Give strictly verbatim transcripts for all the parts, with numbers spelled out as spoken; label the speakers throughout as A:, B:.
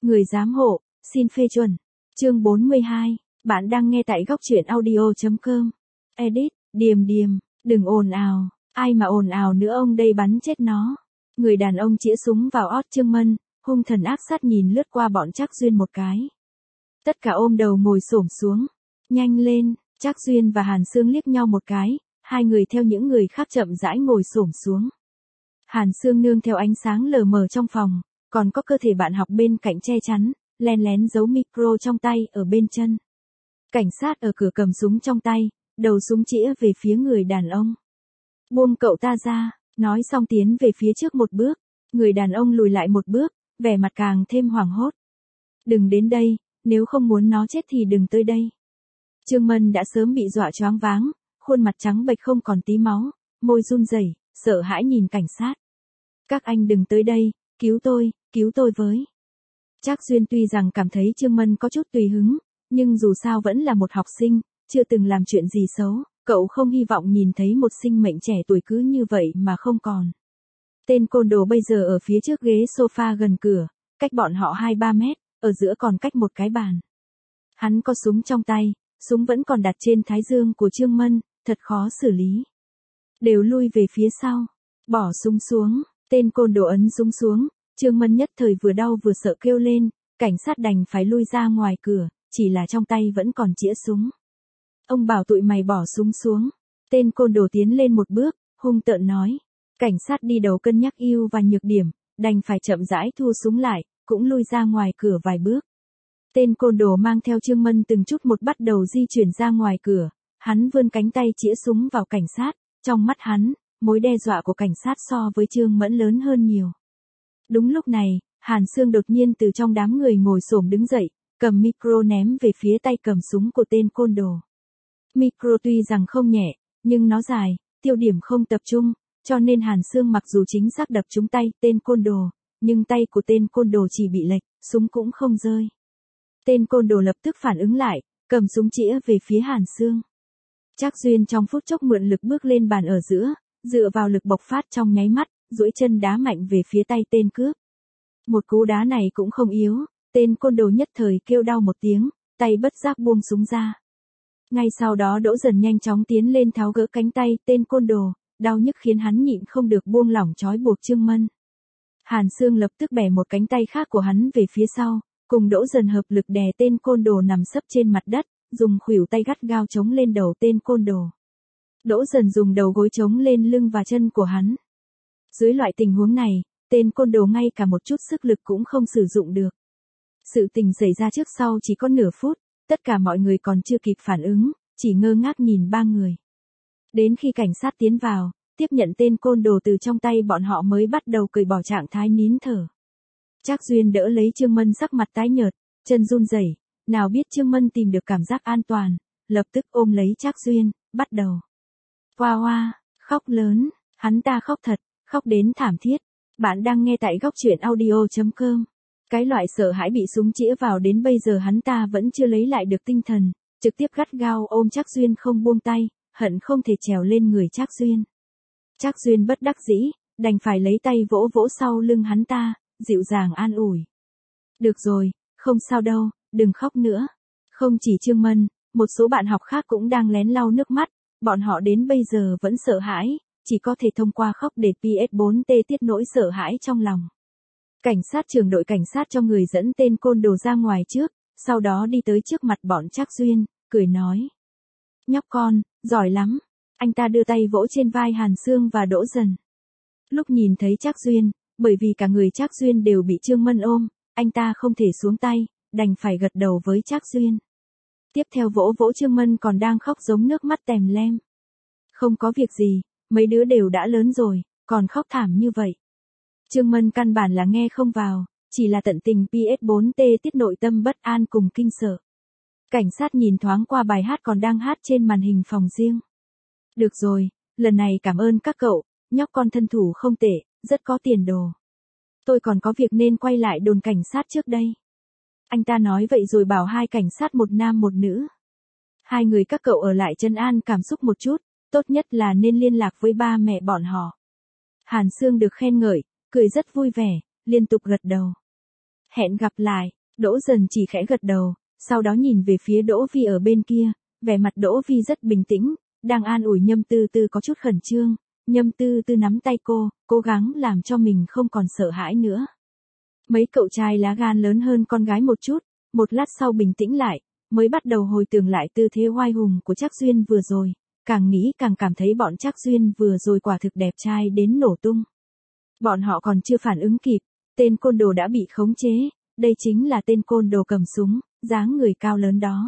A: Người giám hộ, xin phê chuẩn. Chương bốn mươi hai, bạn đang nghe tại góc truyện audio chấm com. Edit, Điềm Điềm, đừng ồn ào, ai mà ồn ào nữa ông đây bắn chết nó. Người đàn ông chĩa súng vào ót Trương Mân, hung thần ác sát nhìn lướt qua bọn Trác Duyên một cái. Tất cả ôm đầu ngồi xổm xuống. Nhanh lên, Trác Duyên và Hàn Sương liếc nhau một cái, hai người theo những người khác chậm rãi ngồi xổm xuống. Hàn Sương nương theo ánh sáng lờ mờ trong phòng, còn có cơ thể bạn học bên cạnh che chắn, len lén giấu micro trong tay ở bên chân. Cảnh sát ở cửa cầm súng trong tay, đầu súng chĩa về phía người đàn ông. Buông cậu ta ra, nói xong tiến về phía trước một bước, người đàn ông lùi lại một bước, vẻ mặt càng thêm hoảng hốt. Đừng đến đây, nếu không muốn nó chết thì đừng tới đây. Trương Mân đã sớm bị dọa choáng váng, khuôn mặt trắng bệch không còn tí máu, môi run rẩy, sợ hãi nhìn cảnh sát. Các anh đừng tới đây, cứu tôi, cứu tôi với. Trác Duyên tuy rằng cảm thấy Trương Mân có chút tùy hứng, nhưng dù sao vẫn là một học sinh, chưa từng làm chuyện gì xấu, cậu không hy vọng nhìn thấy một sinh mệnh trẻ tuổi cứ như vậy mà không còn. Tên côn đồ bây giờ ở phía trước ghế sofa gần cửa, cách bọn họ hai ba mét, ở giữa còn cách một cái bàn. Hắn có súng trong tay, súng vẫn còn đặt trên thái dương của Trương Mân, thật khó xử lý. Đều lui về phía sau, bỏ súng xuống, tên côn đồ ấn súng xuống, Trương Mân nhất thời vừa đau vừa sợ kêu lên, cảnh sát đành phải lui ra ngoài cửa, chỉ là trong tay vẫn còn chĩa súng. Ông bảo tụi mày bỏ súng xuống. Tên côn đồ tiến lên một bước, hung tợn nói. Cảnh sát đi đầu cân nhắc ưu và nhược điểm, đành phải chậm rãi thu súng lại, cũng lui ra ngoài cửa vài bước. Tên côn đồ mang theo Trương Mân từng chút một bắt đầu di chuyển ra ngoài cửa, hắn vươn cánh tay chĩa súng vào cảnh sát, trong mắt hắn, mối đe dọa của cảnh sát so với Trương Mẫn lớn hơn nhiều. Đúng lúc này, Hàn Sương đột nhiên từ trong đám người ngồi xổm đứng dậy, cầm micro ném về phía tay cầm súng của tên côn đồ. Micro tuy rằng không nhẹ, nhưng nó dài, tiêu điểm không tập trung, cho nên Hàn Sương mặc dù chính xác đập trúng tay tên côn đồ, nhưng tay của tên côn đồ chỉ bị lệch, súng cũng không rơi. Tên côn đồ lập tức phản ứng lại, cầm súng chĩa về phía Hàn Sương. Trác Duyên trong phút chốc mượn lực bước lên bàn ở giữa, dựa vào lực bộc phát trong nháy mắt, duỗi chân đá mạnh về phía tay tên cướp. Một cú đá này cũng không yếu, tên côn đồ nhất thời kêu đau một tiếng, tay bất giác buông súng ra. Ngay sau đó Đỗ Dần nhanh chóng tiến lên tháo gỡ cánh tay tên côn đồ, đau nhức khiến hắn nhịn không được buông lỏng trói buộc Trương Mân. Hàn Sương lập tức bẻ một cánh tay khác của hắn về phía sau, cùng Đỗ Dần hợp lực đè tên côn đồ nằm sấp trên mặt đất, dùng khuỷu tay gắt gao chống lên đầu tên côn đồ. Đỗ Dần dùng đầu gối chống lên lưng và chân của hắn. Dưới loại tình huống này, tên côn đồ ngay cả một chút sức lực cũng không sử dụng được. Sự tình xảy ra trước sau chỉ có nửa phút, tất cả mọi người còn chưa kịp phản ứng, chỉ ngơ ngác nhìn ba người. Đến khi cảnh sát tiến vào, tiếp nhận tên côn đồ từ trong tay bọn họ mới bắt đầu cởi bỏ trạng thái nín thở. Trác Duyên đỡ lấy Trương Mân sắc mặt tái nhợt, chân run rẩy, nào biết Trương Mân tìm được cảm giác an toàn, lập tức ôm lấy Trác Duyên, bắt đầu. Hoa hoa, khóc lớn, hắn ta khóc thật, khóc đến thảm thiết. Bạn đang nghe tại góc truyện audio chấm com. Cái loại sợ hãi bị súng chĩa vào đến bây giờ hắn ta vẫn chưa lấy lại được tinh thần, trực tiếp gắt gao ôm Trác Duyên không buông tay, hận không thể trèo lên người Trác Duyên. Trác Duyên bất đắc dĩ, đành phải lấy tay vỗ vỗ sau lưng hắn ta, dịu dàng an ủi. Được rồi, không sao đâu, đừng khóc nữa. Không chỉ Trương Mân, một số bạn học khác cũng đang lén lau nước mắt, bọn họ đến bây giờ vẫn sợ hãi, chỉ có thể thông qua khóc để pê ét bốn tê tiết nỗi sợ hãi trong lòng. Cảnh sát trưởng đội cảnh sát cho người dẫn tên côn đồ ra ngoài trước, sau đó đi tới trước mặt bọn Trác Duyên, cười nói. Nhóc con, giỏi lắm. Anh ta đưa tay vỗ trên vai Hàn Sương và Đỗ Dần. Lúc nhìn thấy Trác Duyên, bởi vì cả người Trác Duyên đều bị Trương Mân ôm, anh ta không thể xuống tay, đành phải gật đầu với Trác Duyên. Tiếp theo vỗ vỗ Trương Mân còn đang khóc giống nước mắt tèm lem. Không có việc gì, mấy đứa đều đã lớn rồi, còn khóc thảm như vậy. Trương Mân căn bản là nghe không vào, chỉ là tận tình pê ét bốn tê tiết nội tâm bất an cùng kinh sợ. Cảnh sát nhìn thoáng qua bài hát còn đang hát trên màn hình phòng riêng. Được rồi, lần này cảm ơn các cậu, nhóc con thân thủ không tệ, rất có tiền đồ. Tôi còn có việc nên quay lại đồn cảnh sát trước đây. Anh ta nói vậy rồi bảo hai cảnh sát một nam một nữ. Hai người các cậu ở lại trấn an cảm xúc một chút, tốt nhất là nên liên lạc với ba mẹ bọn họ. Hàn Sương được khen ngợi, cười rất vui vẻ, liên tục gật đầu. Hẹn gặp lại, Đỗ Dần chỉ khẽ gật đầu, sau đó nhìn về phía Đỗ Vi ở bên kia, vẻ mặt Đỗ Vi rất bình tĩnh, đang an ủi Nhâm Tư Tư có chút khẩn trương. Nhâm Tư Tư nắm tay cô, cố gắng làm cho mình không còn sợ hãi nữa. Mấy cậu trai lá gan lớn hơn con gái một chút, một lát sau bình tĩnh lại, mới bắt đầu hồi tưởng lại tư thế oai hùng của Trác Duyên vừa rồi, càng nghĩ càng cảm thấy bọn Trác Duyên vừa rồi quả thực đẹp trai đến nổ tung. Bọn họ còn chưa phản ứng kịp, tên côn đồ đã bị khống chế, đây chính là tên côn đồ cầm súng, dáng người cao lớn đó.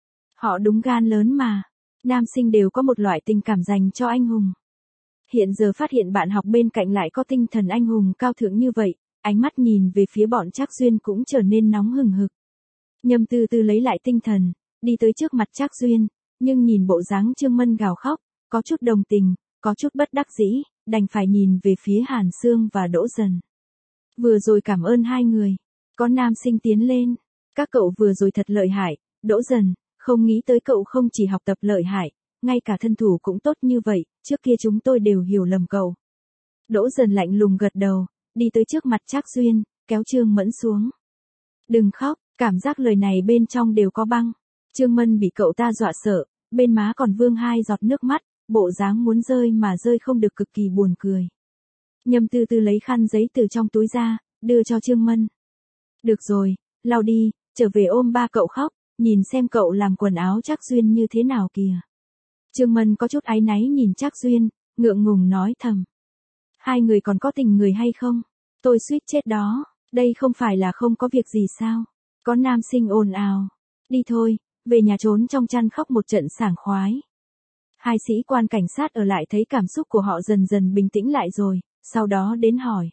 A: Họ đúng gan lớn mà, nam sinh đều có một loại tình cảm dành cho anh hùng. Hiện giờ phát hiện bạn học bên cạnh lại có tinh thần anh hùng cao thượng như vậy, ánh mắt nhìn về phía bọn Trác Duyên cũng trở nên nóng hừng hực. Nhâm Tư Tư lấy lại tinh thần, đi tới trước mặt Trác Duyên, nhưng nhìn bộ dáng Trương Mân gào khóc, có chút đồng tình, có chút bất đắc dĩ, đành phải nhìn về phía Hàn Sương và Đỗ Dần. Vừa rồi cảm ơn hai người, có nam sinh tiến lên, các cậu vừa rồi thật lợi hại, Đỗ Dần, không nghĩ tới cậu không chỉ học tập lợi hại, ngay cả thân thủ cũng tốt như vậy, trước kia chúng tôi đều hiểu lầm cậu. Đỗ Dần lạnh lùng gật đầu, đi tới trước mặt Trác Duyên, kéo Trương Mẫn xuống. Đừng khóc, cảm giác lời này bên trong đều có băng. Trương Mân bị cậu ta dọa sợ, bên má còn vương hai giọt nước mắt, bộ dáng muốn rơi mà rơi không được cực kỳ buồn cười. Nhâm Tư Tư lấy khăn giấy từ trong túi ra, đưa cho Trương Mân. Được rồi, lau đi, trở về ôm ba cậu khóc, nhìn xem cậu làm quần áo Trác Duyên như thế nào kìa. Trương Mân có chút áy náy nhìn Trác Duyên, ngượng ngùng nói thầm. Hai người còn có tình người hay không? Tôi suýt chết đó, đây không phải là không có việc gì sao? Có nam sinh ồn ào. Đi thôi, về nhà trốn trong chăn khóc một trận sảng khoái. Hai sĩ quan cảnh sát ở lại thấy cảm xúc của họ dần dần bình tĩnh lại rồi, sau đó đến hỏi.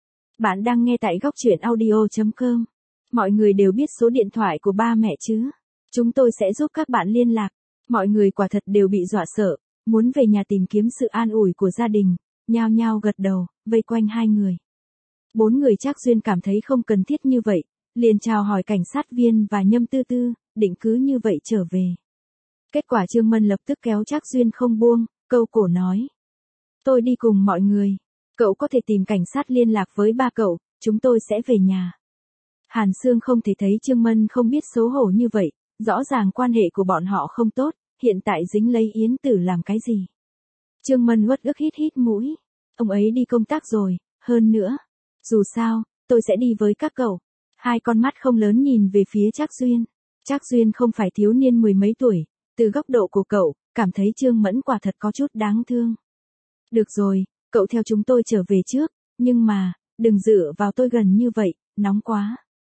A: Bạn đang nghe tại góc truyện audio chấm com. Mọi người đều biết số điện thoại của ba mẹ chứ? Chúng tôi sẽ giúp các bạn liên lạc. Mọi người quả thật đều bị dọa sợ, muốn về nhà tìm kiếm sự an ủi của gia đình, nhao nhao gật đầu, vây quanh hai người. Bốn người Trác Duyên cảm thấy không cần thiết như vậy, liền chào hỏi cảnh sát viên và Nhâm Tư Tư, định cứ như vậy trở về. Kết quả Trương Mân lập tức kéo Trác Duyên không buông, câu cổ nói. Tôi đi cùng mọi người, cậu có thể tìm cảnh sát liên lạc với ba cậu, chúng tôi sẽ về nhà. Hàn Sương không thể thấy Trương Mân không biết xấu hổ như vậy, rõ ràng quan hệ của bọn họ không tốt, hiện tại dính lấy Yến Tử làm cái gì. Trương Mân uất ức hít hít mũi, ông ấy đi công tác rồi, hơn nữa. Dù sao, tôi sẽ đi với các cậu. Hai con mắt không lớn nhìn về phía Trác Duyên. Trác Duyên không phải thiếu niên mười mấy tuổi, từ góc độ của cậu, cảm thấy Trương Mẫn quả thật có chút đáng thương. Được rồi, cậu theo chúng tôi trở về trước, nhưng mà, đừng dựa vào tôi gần như vậy, nóng quá.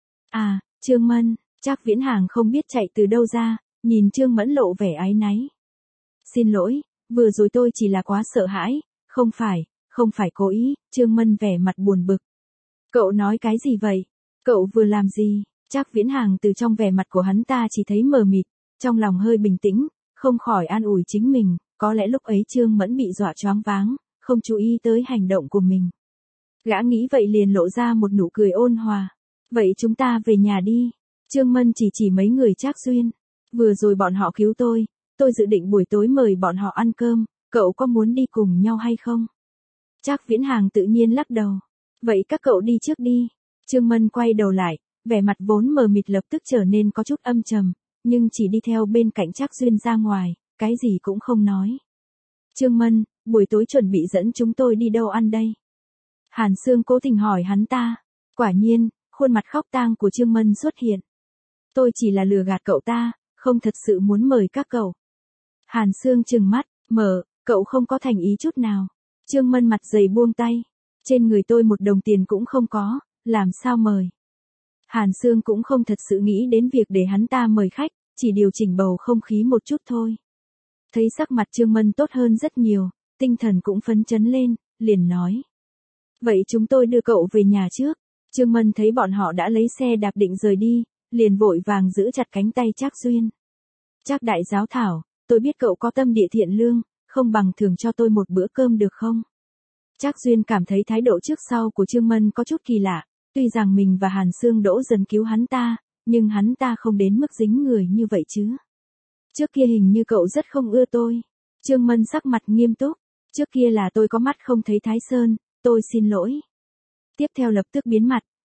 A: À, Trương Mân, Trác Viễn Hàng không biết chạy từ đâu ra, nhìn Trương Mẫn lộ vẻ áy náy. Xin lỗi, vừa rồi tôi chỉ là quá sợ hãi, không phải, không phải cố ý, Trương Mân vẻ mặt buồn bực. Cậu nói cái gì vậy? Cậu vừa làm gì? Trác Viễn Hàng từ trong vẻ mặt của hắn ta chỉ thấy mờ mịt, trong lòng hơi bình tĩnh, không khỏi an ủi chính mình, có lẽ lúc ấy Trương Mẫn bị dọa choáng váng, không chú ý tới hành động của mình. Gã nghĩ vậy liền lộ ra một nụ cười ôn hòa. Vậy chúng ta về nhà đi. Trương Mân chỉ chỉ mấy người Trác Duyên. Vừa rồi bọn họ cứu tôi, tôi dự định buổi tối mời bọn họ ăn cơm, cậu có muốn đi cùng nhau hay không? Trác Viễn Hàng tự nhiên lắc đầu. Vậy các cậu đi trước đi. Trương Mân quay đầu lại, vẻ mặt vốn mờ mịt lập tức trở nên có chút âm trầm, nhưng chỉ đi theo bên cạnh Trác Duyên ra ngoài, cái gì cũng không nói. Trương Mân, buổi tối chuẩn bị dẫn chúng tôi đi đâu ăn đây? Hàn Sương cố tình hỏi hắn ta. Quả nhiên, khuôn mặt khóc tang của Trương Mân xuất hiện. Tôi chỉ là lừa gạt cậu ta, không thật sự muốn mời các cậu. Hàn Sương trừng mắt, mở, cậu không có thành ý chút nào. Trương Mân mặt dày buông tay. Trên người tôi một đồng tiền cũng không có, làm sao mời. Hàn Sương cũng không thật sự nghĩ đến việc để hắn ta mời khách, chỉ điều chỉnh bầu không khí một chút thôi. Thấy sắc mặt Trương Mân tốt hơn rất nhiều, tinh thần cũng phấn chấn lên, liền nói. Vậy chúng tôi đưa cậu về nhà trước. Trương Mân thấy bọn họ đã lấy xe đạp định rời đi, liền vội vàng giữ chặt cánh tay Trác Duyên. Trác đại giáo thảo, tôi biết cậu có tâm địa thiện lương, không bằng thưởng cho tôi một bữa cơm được không? Trác Duyên cảm thấy thái độ trước sau của Trương Mân có chút kỳ lạ, tuy rằng mình và Hàn Sương Đỗ dần cứu hắn ta, nhưng hắn ta không đến mức dính người như vậy chứ. Trước kia hình như cậu rất không ưa tôi. Trương Mân sắc mặt nghiêm túc, trước kia là tôi có mắt không thấy Thái Sơn, tôi xin lỗi. Tiếp theo lập tức biến mặt,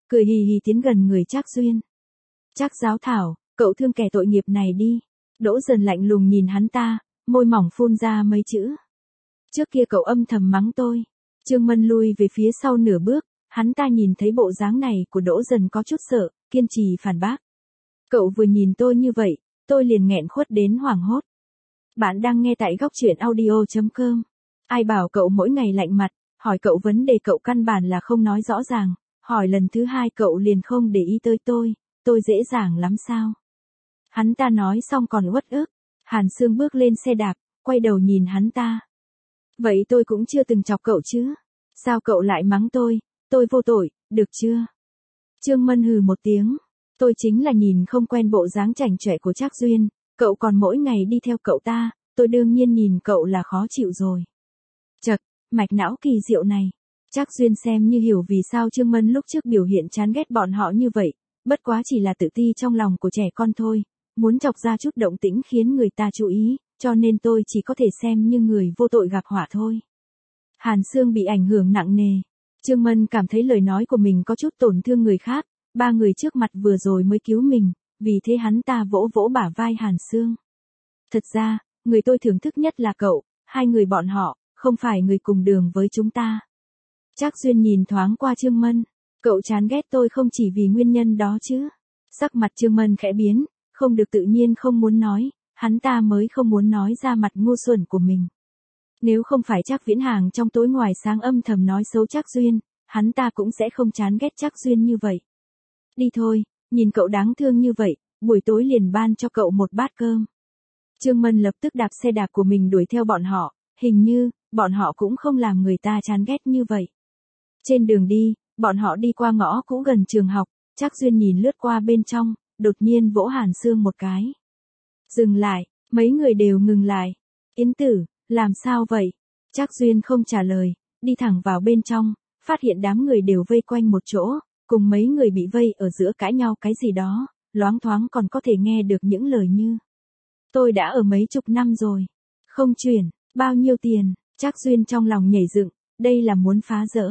A: cười hì hì tiến gần người Trác Duyên. Trác Giáo Thảo, cậu thương kẻ tội nghiệp này đi. Đỗ Dần lạnh lùng nhìn hắn ta, môi mỏng phun ra mấy chữ. Trước kia cậu âm thầm mắng tôi. Trương Mân lui về phía sau nửa bước, hắn ta nhìn thấy bộ dáng này của Đỗ Dần có chút sợ, kiên trì phản bác. Cậu vừa nhìn tôi như vậy, tôi liền nghẹn khuất đến hoảng hốt. Bạn đang nghe tại góc truyện audio chấm com. Ai bảo cậu mỗi ngày lạnh mặt, hỏi cậu vấn đề cậu căn bản là không nói rõ ràng, hỏi lần thứ hai cậu liền không để ý tới tôi, tôi dễ dàng lắm sao? Hắn ta nói xong còn uất ức, Hàn Sương bước lên xe đạp, quay đầu nhìn hắn ta. Vậy tôi cũng chưa từng chọc cậu chứ? Sao cậu lại mắng tôi, tôi vô tội, được chưa? Trương Mân hừ một tiếng, tôi chính là nhìn không quen bộ dáng chảnh chọe của Trác Duyên, cậu còn mỗi ngày đi theo cậu ta, tôi đương nhiên nhìn cậu là khó chịu rồi. Chật, mạch não kỳ diệu này. Trác Duyên xem như hiểu vì sao Trương Mân lúc trước biểu hiện chán ghét bọn họ như vậy, bất quá chỉ là tự ti trong lòng của trẻ con thôi, muốn chọc ra chút động tĩnh khiến người ta chú ý, cho nên tôi chỉ có thể xem như người vô tội gặp họa thôi. Hàn Sương bị ảnh hưởng nặng nề. Trương Mân cảm thấy lời nói của mình có chút tổn thương người khác, ba người trước mặt vừa rồi mới cứu mình, vì thế hắn ta vỗ vỗ bả vai Hàn Sương. Thật ra, người tôi thưởng thức nhất là cậu, hai người bọn họ, không phải người cùng đường với chúng ta. Trác Duyên nhìn thoáng qua Trương Mân, cậu chán ghét tôi không chỉ vì nguyên nhân đó chứ. Sắc mặt Trương Mân khẽ biến, không được tự nhiên không muốn nói, hắn ta mới không muốn nói ra mặt ngu xuẩn của mình. Nếu không phải Trác Viễn Hàng trong tối ngoài sáng âm thầm nói xấu Trác Duyên, hắn ta cũng sẽ không chán ghét Trác Duyên như vậy. Đi thôi, nhìn cậu đáng thương như vậy, buổi tối liền ban cho cậu một bát cơm. Trương Mân lập tức đạp xe đạp của mình đuổi theo bọn họ, hình như, bọn họ cũng không làm người ta chán ghét như vậy. Trên đường đi, bọn họ đi qua ngõ cũ gần trường học, Trác Duyên nhìn lướt qua bên trong, đột nhiên vỗ Hàn Sương một cái. Dừng lại, mấy người đều ngừng lại. Yến Tử, làm sao vậy? Trác Duyên không trả lời, đi thẳng vào bên trong, phát hiện đám người đều vây quanh một chỗ, cùng mấy người bị vây ở giữa cãi nhau cái gì đó, loáng thoáng còn có thể nghe được những lời như. Tôi đã ở mấy chục năm rồi. Không chuyển, bao nhiêu tiền? Trác Duyên trong lòng nhảy dựng, đây là muốn phá rỡ.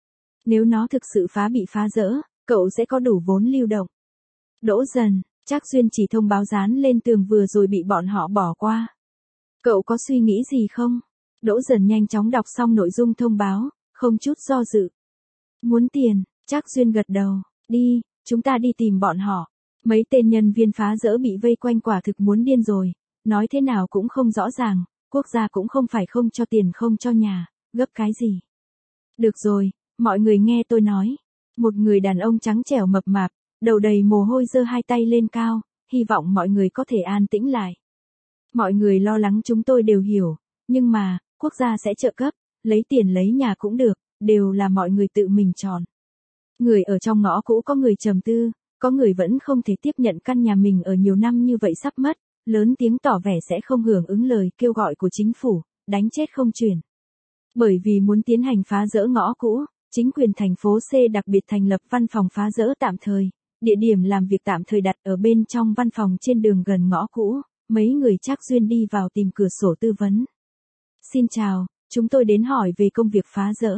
A: Nếu nó thực sự phá bị phá rỡ, cậu sẽ có đủ vốn lưu động. Đỗ Dần, Trác Duyên chỉ thông báo dán lên tường vừa rồi bị bọn họ bỏ qua. Cậu có suy nghĩ gì không? Đỗ Dần nhanh chóng đọc xong nội dung thông báo, không chút do dự. Muốn tiền, Trác Duyên gật đầu, đi, chúng ta đi tìm bọn họ. Mấy tên nhân viên phá rỡ bị vây quanh quả thực muốn điên rồi, nói thế nào cũng không rõ ràng, quốc gia cũng không phải không cho tiền không cho nhà, gấp cái gì. Được rồi, mọi người nghe tôi nói. Một người đàn ông trắng trẻo mập mạp, đầu đầy mồ hôi giơ hai tay lên cao, hy vọng mọi người có thể an tĩnh lại. Mọi người lo lắng chúng tôi đều hiểu, nhưng mà, quốc gia sẽ trợ cấp, lấy tiền lấy nhà cũng được, đều là mọi người tự mình chọn. Người ở trong ngõ cũ có người trầm tư, có người vẫn không thể tiếp nhận căn nhà mình ở nhiều năm như vậy sắp mất, lớn tiếng tỏ vẻ sẽ không hưởng ứng lời kêu gọi của chính phủ, đánh chết không chuyển. Bởi vì muốn tiến hành phá rỡ ngõ cũ, chính quyền thành phố C đặc biệt thành lập văn phòng phá rỡ tạm thời, địa điểm làm việc tạm thời đặt ở bên trong văn phòng trên đường gần ngõ cũ, mấy người Trác Duyên đi vào tìm cửa sổ tư vấn. Xin chào, chúng tôi đến hỏi về công việc phá rỡ.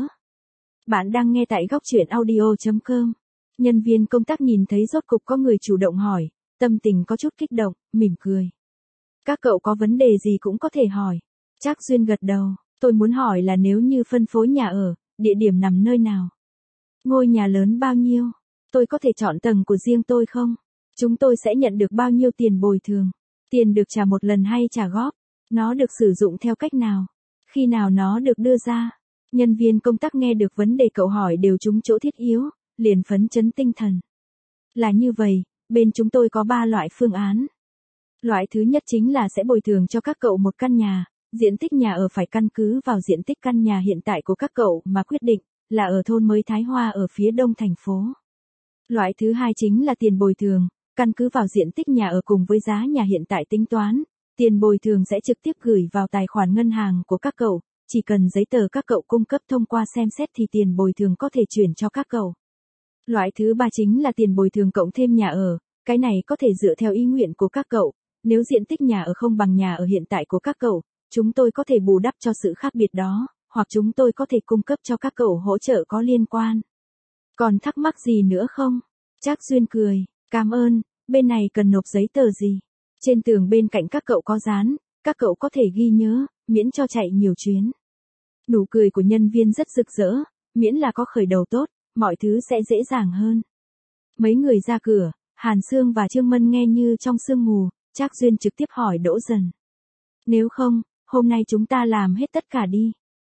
A: Bạn đang nghe tại góc truyện audio chấm com. Nhân viên công tác nhìn thấy rốt cục có người chủ động hỏi, tâm tình có chút kích động, mỉm cười. Các cậu có vấn đề gì cũng có thể hỏi. Trác Duyên gật đầu, tôi muốn hỏi là nếu như phân phối nhà ở, địa điểm nằm nơi nào? Ngôi nhà lớn bao nhiêu? Tôi có thể chọn tầng của riêng tôi không? Chúng tôi sẽ nhận được bao nhiêu tiền bồi thường? Tiền được trả một lần hay trả góp? Nó được sử dụng theo cách nào? Khi nào nó được đưa ra? Nhân viên công tác nghe được vấn đề cậu hỏi đều trúng chỗ thiết yếu, liền phấn chấn tinh thần. Là như vậy, bên chúng tôi có ba loại phương án. Loại thứ nhất chính là sẽ bồi thường cho các cậu một căn nhà, diện tích nhà ở phải căn cứ vào diện tích căn nhà hiện tại của các cậu mà quyết định, là ở thôn mới Thái Hoa ở phía đông thành phố. Loại thứ hai chính là tiền bồi thường, căn cứ vào diện tích nhà ở cùng với giá nhà hiện tại tính toán, tiền bồi thường sẽ trực tiếp gửi vào tài khoản ngân hàng của các cậu, chỉ cần giấy tờ các cậu cung cấp thông qua xem xét thì tiền bồi thường có thể chuyển cho các cậu. Loại thứ ba chính là tiền bồi thường cộng thêm nhà ở, cái này có thể dựa theo ý nguyện của các cậu, nếu diện tích nhà ở không bằng nhà ở hiện tại của các cậu, chúng tôi có thể bù đắp cho sự khác biệt đó, hoặc chúng tôi có thể cung cấp cho các cậu hỗ trợ có liên quan. Còn thắc mắc gì nữa không? Trác Duyên cười, cảm ơn, bên này cần nộp giấy tờ gì? Trên tường bên cạnh các cậu có dán, các cậu có thể ghi nhớ, miễn cho chạy nhiều chuyến. Nụ cười của nhân viên rất rực rỡ, miễn là có khởi đầu tốt, mọi thứ sẽ dễ dàng hơn. Mấy người ra cửa, Hàn Sương và Trương Mân nghe như trong sương mù, Trác Duyên trực tiếp hỏi Đỗ Dần. Nếu không, hôm nay chúng ta làm hết tất cả đi.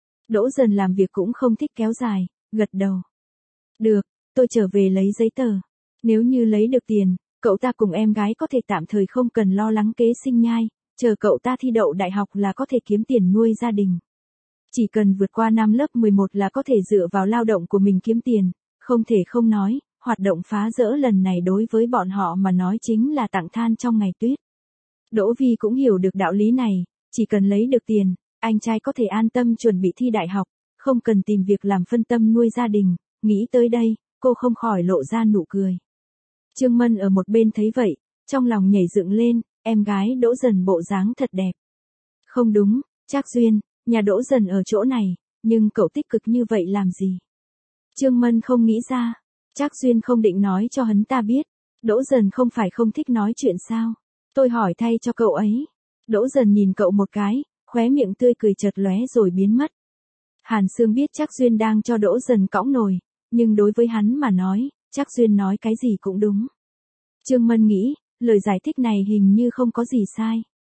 A: Đỗ Dần làm việc cũng không thích kéo dài, gật đầu. Được, tôi trở về lấy giấy tờ. Nếu như lấy được tiền, cậu ta cùng em gái có thể tạm thời không cần lo lắng kế sinh nhai, chờ cậu ta thi đậu đại học là có thể kiếm tiền nuôi gia đình. Chỉ cần vượt qua năm lớp mười một là có thể dựa vào lao động của mình kiếm tiền, không thể không nói, hoạt động phá rỡ lần này đối với bọn họ mà nói chính là tặng than trong ngày tuyết. Đỗ Vi cũng hiểu được đạo lý này, chỉ cần lấy được tiền, anh trai có thể an tâm chuẩn bị thi đại học, không cần tìm việc làm phân tâm nuôi gia đình, nghĩ tới đây, cô không khỏi lộ ra nụ cười. Trương Mân ở một bên thấy vậy, trong lòng nhảy dựng lên, em gái Đỗ Dần bộ dáng thật đẹp. Không đúng, Trác Duyên, nhà Đỗ Dần ở chỗ này, nhưng cậu tích cực như vậy làm gì? Trương Mân không nghĩ ra, Trác Duyên không định nói cho hắn ta biết, Đỗ Dần không phải không thích nói chuyện sao? Tôi hỏi thay cho cậu ấy. Đỗ Dần nhìn cậu một cái, khóe miệng tươi cười chợt lóe rồi biến mất. Hàn Sương biết Trác Duyên đang cho Đỗ Dần cõng nồi, nhưng đối với hắn mà nói, Trác Duyên nói cái gì cũng đúng. Trương Mân nghĩ, lời giải thích này hình như không có gì sai.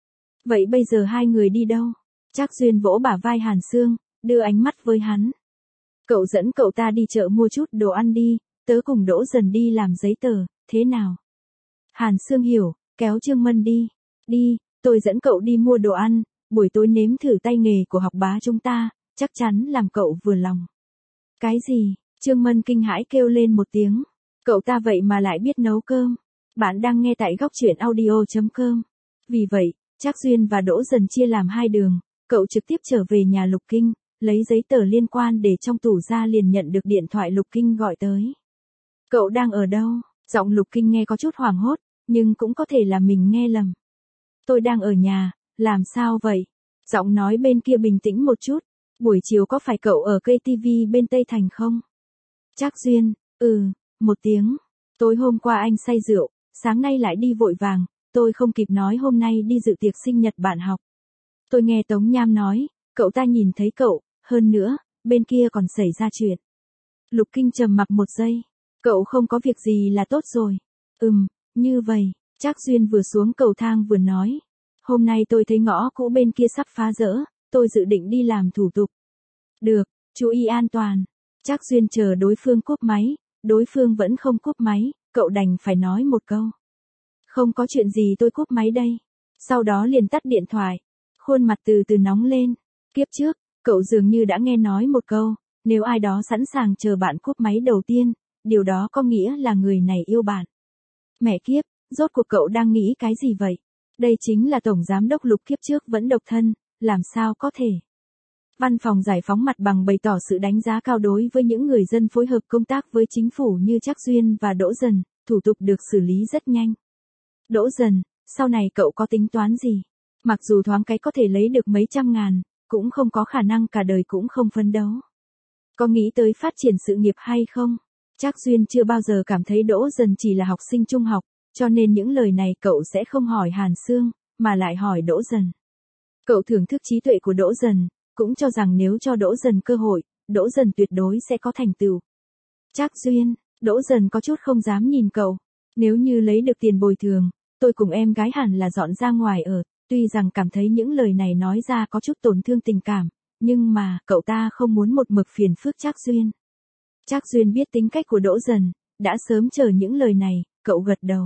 A: Vậy bây giờ hai người đi đâu? Trác Duyên vỗ bả vai Hàn Sương, đưa ánh mắt với hắn. Cậu dẫn cậu ta đi chợ mua chút đồ ăn đi, tớ cùng Đỗ Dần đi làm giấy tờ, thế nào? Hàn Sương hiểu, kéo Trương Mân đi. Đi, tôi dẫn cậu đi mua đồ ăn, buổi tối nếm thử tay nghề của học bá chúng ta, chắc chắn làm cậu vừa lòng. Cái gì? Trương Mân kinh hãi kêu lên một tiếng. Cậu ta vậy mà lại biết nấu cơm. Bạn đang nghe tại góc truyện audio chấm com. Vì vậy, Trác Duyên và Đỗ Dần chia làm hai đường, cậu trực tiếp trở về nhà Lục Kinh, lấy giấy tờ liên quan để trong tủ ra liền nhận được điện thoại Lục Kinh gọi tới. Cậu đang ở đâu? Giọng Lục Kinh nghe có chút hoảng hốt, nhưng cũng có thể là mình nghe lầm. Tôi đang ở nhà, làm sao vậy? Giọng nói bên kia bình tĩnh một chút, buổi chiều có phải cậu ở cây ti vi bên Tây Thành không? Trác Duyên, ừ, một tiếng. Tối hôm qua anh say rượu, sáng nay lại đi vội vàng, tôi không kịp nói hôm nay đi dự tiệc sinh nhật bạn học. Tôi nghe Tống Nham nói, cậu ta nhìn thấy cậu, hơn nữa, bên kia còn xảy ra chuyện. Lục Kinh trầm mặc một giây, cậu không có việc gì là tốt rồi. Ừm, như vậy, Trác Duyên vừa xuống cầu thang vừa nói. Hôm nay tôi thấy ngõ cũ bên kia sắp phá rỡ, tôi dự định đi làm thủ tục. Được, chú ý an toàn. Trác Duyên chờ đối phương cúp máy, đối phương vẫn không cúp máy, cậu đành phải nói một câu. Không có chuyện gì tôi cúp máy đây. Sau đó liền tắt điện thoại. Khuôn mặt từ từ nóng lên. Kiếp trước, cậu dường như đã nghe nói một câu, nếu ai đó sẵn sàng chờ bạn cúp máy đầu tiên, điều đó có nghĩa là người này yêu bạn. Mẹ kiếp, rốt cuộc cậu đang nghĩ cái gì vậy? Đây chính là Tổng Giám đốc Lục kiếp trước vẫn độc thân, làm sao có thể? Văn phòng Giải phóng Mặt bằng bày tỏ sự đánh giá cao đối với những người dân phối hợp công tác với chính phủ như Trác Duyên và Đỗ Dần, thủ tục được xử lý rất nhanh. Đỗ Dần, sau này cậu có tính toán gì? Mặc dù thoáng cái có thể lấy được mấy trăm ngàn, cũng không có khả năng cả đời cũng không phấn đấu. Có nghĩ tới phát triển sự nghiệp hay không? Trác Duyên chưa bao giờ cảm thấy Đỗ Dần chỉ là học sinh trung học, cho nên những lời này cậu sẽ không hỏi Hàn Sương, mà lại hỏi Đỗ Dần. Cậu thưởng thức trí tuệ của Đỗ Dần, cũng cho rằng nếu cho Đỗ Dần cơ hội, Đỗ Dần tuyệt đối sẽ có thành tựu. Trác Duyên, Đỗ Dần có chút không dám nhìn cậu. Nếu như lấy được tiền bồi thường, tôi cùng em gái hẳn là dọn ra ngoài ở, tuy rằng cảm thấy những lời này nói ra có chút tổn thương tình cảm, nhưng mà cậu ta không muốn một mực phiền phức Trác Duyên. Trác Duyên biết tính cách của Đỗ Dần, đã sớm chờ những lời này, cậu gật đầu.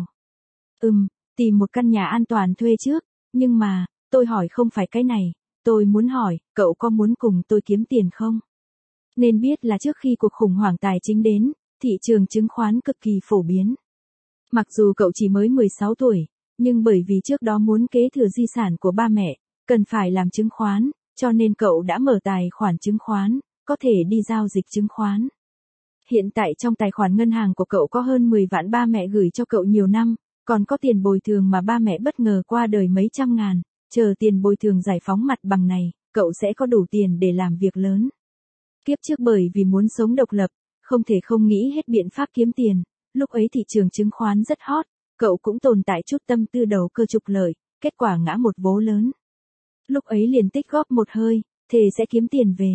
A: Ừm, tìm một căn nhà an toàn thuê trước, nhưng mà, tôi hỏi không phải cái này, tôi muốn hỏi, cậu có muốn cùng tôi kiếm tiền không? Nên biết là trước khi cuộc khủng hoảng tài chính đến, thị trường chứng khoán cực kỳ phổ biến. Mặc dù cậu chỉ mới mười sáu tuổi, nhưng bởi vì trước đó muốn kế thừa di sản của ba mẹ, cần phải làm chứng khoán, cho nên cậu đã mở tài khoản chứng khoán, có thể đi giao dịch chứng khoán. Hiện tại trong tài khoản ngân hàng của cậu có hơn mười vạn ba mẹ gửi cho cậu nhiều năm, còn có tiền bồi thường mà ba mẹ bất ngờ qua đời mấy trăm ngàn, chờ tiền bồi thường giải phóng mặt bằng này, cậu sẽ có đủ tiền để làm việc lớn. Kiếp trước bởi vì muốn sống độc lập, không thể không nghĩ hết biện pháp kiếm tiền, lúc ấy thị trường chứng khoán rất hot, cậu cũng tồn tại chút tâm tư đầu cơ trục lợi, kết quả ngã một vố lớn. Lúc ấy liền tích góp một hơi, thề sẽ kiếm tiền về.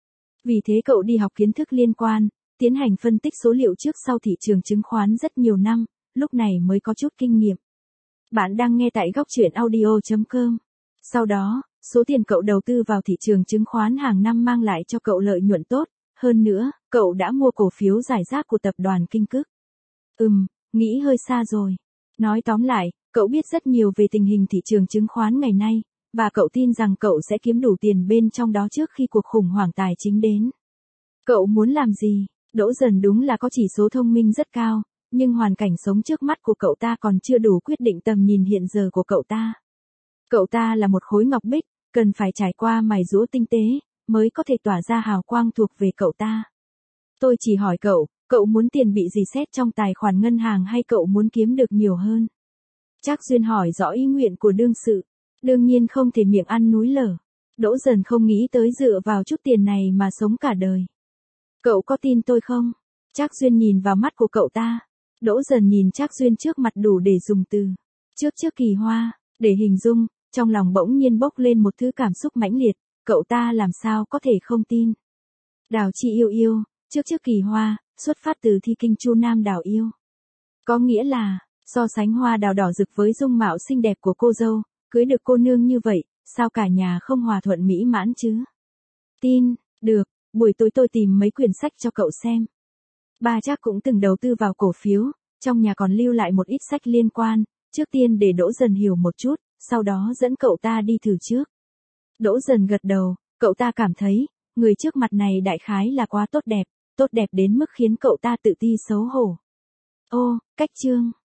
A: Vì thế cậu đi học kiến thức liên quan, tiến hành phân tích số liệu trước sau thị trường chứng khoán rất nhiều năm, lúc này mới có chút kinh nghiệm. Bạn đang nghe tại góc chuyện audio chấm com. Sau đó, số tiền cậu đầu tư vào thị trường chứng khoán hàng năm mang lại cho cậu lợi nhuận tốt, hơn nữa, cậu đã mua cổ phiếu giải rác của tập đoàn Kinh Cức. Ừm, nghĩ hơi xa rồi. Nói tóm lại, cậu biết rất nhiều về tình hình thị trường chứng khoán ngày nay, và cậu tin rằng cậu sẽ kiếm đủ tiền bên trong đó trước khi cuộc khủng hoảng tài chính đến. Cậu muốn làm gì? Đỗ Dần đúng là có chỉ số thông minh rất cao, nhưng hoàn cảnh sống trước mắt của cậu ta còn chưa đủ quyết định tầm nhìn hiện giờ của cậu ta. Cậu ta là một khối ngọc bích, cần phải trải qua mài giũa tinh tế, mới có thể tỏa ra hào quang thuộc về cậu ta. Tôi chỉ hỏi cậu, cậu muốn tiền bị gì xét trong tài khoản ngân hàng hay cậu muốn kiếm được nhiều hơn? Trác Duyên hỏi rõ ý nguyện của đương sự. Đương nhiên không thể miệng ăn núi lở. Đỗ Dần không nghĩ tới dựa vào chút tiền này mà sống cả đời. Cậu có tin tôi không? Trác Duyên nhìn vào mắt của cậu ta. Đỗ Dần nhìn Trác Duyên trước mặt đủ để dùng từ trước trước kỳ hoa để hình dung, trong lòng bỗng nhiên bốc lên một thứ cảm xúc mãnh liệt, cậu ta làm sao có thể không tin. Đào Chi yêu yêu, trước trước kỳ hoa, xuất phát từ thi kinh Chu Nam Đào yêu. Có nghĩa là, so sánh hoa đào đỏ rực với dung mạo xinh đẹp của cô dâu, cưới được cô nương như vậy, sao cả nhà không hòa thuận mỹ mãn chứ? Tin, được, buổi tối tôi tìm mấy quyển sách cho cậu xem. Ba Trác cũng từng đầu tư vào cổ phiếu, trong nhà còn lưu lại một ít sách liên quan, trước tiên để Đỗ Dần hiểu một chút, sau đó dẫn cậu ta đi thử trước. Đỗ Dần gật đầu, cậu ta cảm thấy, người trước mặt này đại khái là quá tốt đẹp, tốt đẹp đến mức khiến cậu ta tự ti xấu hổ. Ô, cách chương.